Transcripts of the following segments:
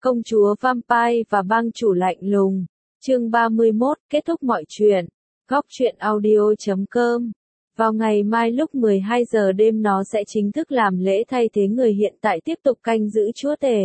Công chúa Vampire và bang chủ lạnh lùng. Chương 31, kết thúc mọi chuyện. Góc truyện audio.com. Vào ngày mai lúc 12 giờ đêm nó sẽ chính thức làm lễ thay thế người hiện tại tiếp tục canh giữ chúa tể.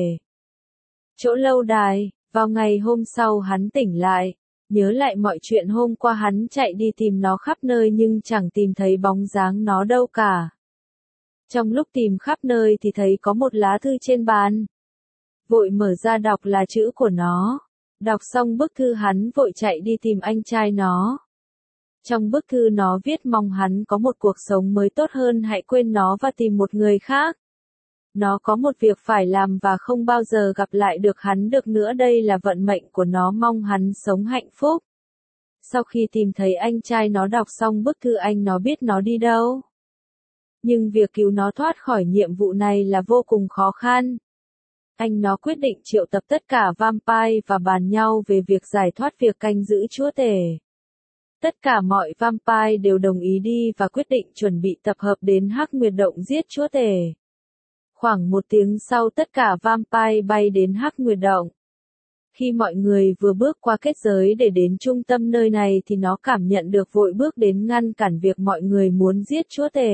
Chỗ lâu đài, vào ngày hôm sau hắn tỉnh lại, nhớ lại mọi chuyện hôm qua hắn chạy đi tìm nó khắp nơi nhưng chẳng tìm thấy bóng dáng nó đâu cả. Trong lúc tìm khắp nơi thì thấy có một lá thư trên bàn. Vội mở ra đọc là chữ của nó. Đọc xong bức thư hắn vội chạy đi tìm anh trai nó. Trong bức thư nó viết mong hắn có một cuộc sống mới tốt hơn, hãy quên nó và tìm một người khác. Nó có một việc phải làm và không bao giờ gặp lại được hắn được nữa, đây là vận mệnh của nó, mong hắn sống hạnh phúc. Sau khi tìm thấy anh trai nó đọc xong bức thư anh nó biết nó đi đâu. Nhưng việc cứu nó thoát khỏi nhiệm vụ này là vô cùng khó khăn. Anh nó quyết định triệu tập tất cả vampire và bàn nhau về việc giải thoát việc canh giữ chúa tể. Tất cả mọi vampire đều đồng ý đi và quyết định chuẩn bị tập hợp đến Hắc Nguyệt Động giết chúa tể. Khoảng 1 tiếng sau tất cả vampire bay đến Hắc Nguyệt Động. Khi mọi người vừa bước qua kết giới để đến trung tâm nơi này thì nó cảm nhận được, vội bước đến ngăn cản việc mọi người muốn giết chúa tể.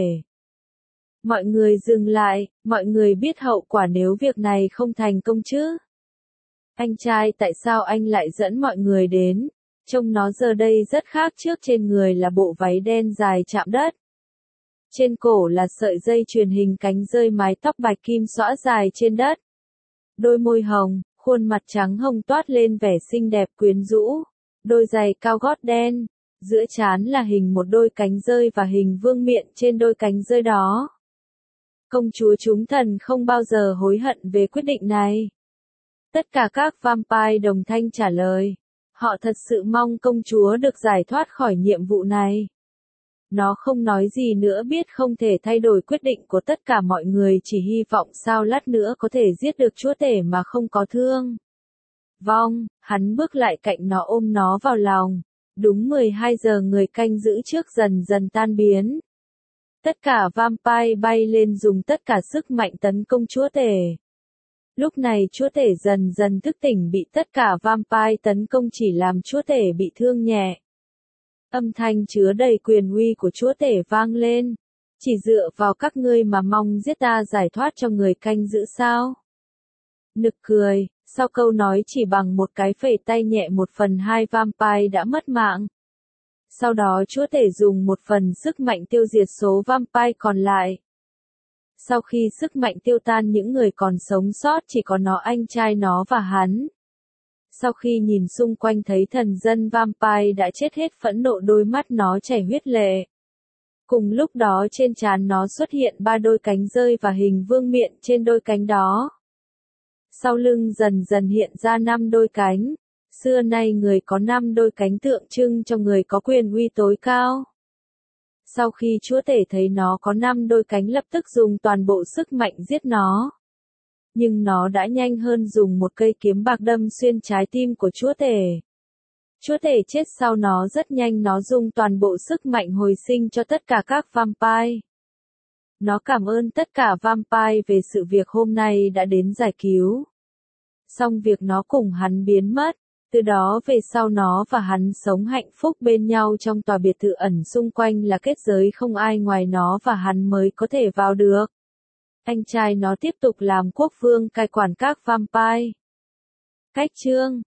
Mọi người dừng lại, mọi người biết hậu quả nếu việc này không thành công chứ. Anh trai, tại sao anh lại dẫn mọi người đến? Trông nó giờ đây rất khác trước, trên người là bộ váy đen dài chạm đất. Trên cổ là sợi dây chuyền hình cánh rơi, mái tóc bạch kim xõa dài trên đất. Đôi môi hồng, khuôn mặt trắng hồng toát lên vẻ xinh đẹp quyến rũ. Đôi giày cao gót đen, giữa trán là hình một đôi cánh rơi và hình vương miện trên đôi cánh rơi đó. Công chúa chúng thần không bao giờ hối hận về quyết định này. Tất cả các vampire đồng thanh trả lời. Họ thật sự mong công chúa được giải thoát khỏi nhiệm vụ này. Nó không nói gì nữa, biết không thể thay đổi quyết định của tất cả mọi người, chỉ hy vọng sao lát nữa có thể giết được chúa tể mà không có thương vong. Hắn bước lại cạnh nó, ôm nó vào lòng. Đúng 12 giờ người canh giữ trước dần dần tan biến. Tất cả vampire bay lên dùng tất cả sức mạnh tấn công chúa tể. Lúc này chúa tể dần dần thức tỉnh, bị tất cả vampire tấn công chỉ làm chúa tể bị thương nhẹ. Âm thanh chứa đầy quyền uy của chúa tể vang lên. Chỉ dựa vào các ngươi mà mong giết ta giải thoát cho người canh giữ sao? Nực cười, sau câu nói chỉ bằng một cái phẩy tay nhẹ 1/2 vampire đã mất mạng. Sau đó chúa tể dùng 1 phần sức mạnh tiêu diệt số vampire còn lại. Sau khi sức mạnh tiêu tan, những người còn sống sót chỉ có nó, anh trai nó và hắn. Sau khi nhìn xung quanh thấy thần dân vampire đã chết hết, phẫn nộ đôi mắt nó chảy huyết lệ. Cùng lúc đó trên trán nó xuất hiện 3 đôi cánh rơi và hình vương miện trên đôi cánh đó. Sau lưng dần dần hiện ra 5 đôi cánh. Xưa nay người có 5 đôi cánh tượng trưng cho người có quyền uy tối cao. Sau khi chúa tể thấy nó có 5 đôi cánh, lập tức dùng toàn bộ sức mạnh giết nó. Nhưng nó đã nhanh hơn, dùng một cây kiếm bạc đâm xuyên trái tim của chúa tể. Chúa tể chết sau nó rất nhanh, nó dùng toàn bộ sức mạnh hồi sinh cho tất cả các vampire. Nó cảm ơn tất cả vampire về sự việc hôm nay đã đến giải cứu. Xong việc nó cùng hắn biến mất. Từ đó về sau nó và hắn sống hạnh phúc bên nhau trong tòa biệt thự ẩn xung quanh là kết giới, không ai ngoài nó và hắn mới có thể vào được. Anh trai nó tiếp tục làm quốc vương cai quản các vampire. Cách chương